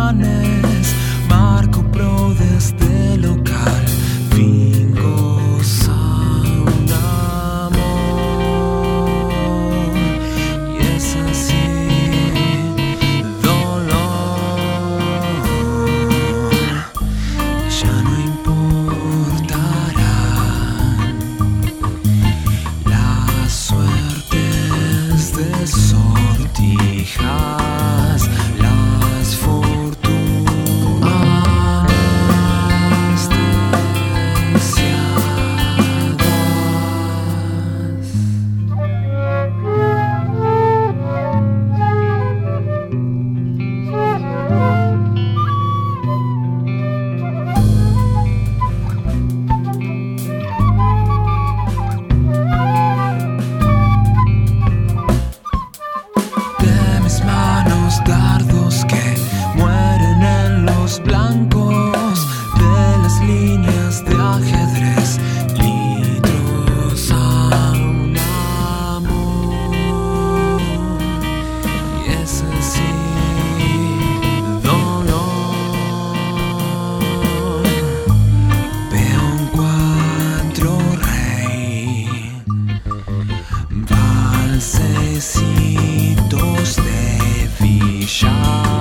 planes, marco pro desde local, vingos a un amor, y es así, dolor, ya no importarán las suertes de sortijas, las fortunas deseadas. De mis manos dardos que mueren en los blancos de las líneas de ajedrez, litros a un amor, y es así, dolor, peón 4 rey, valsecitos de villa.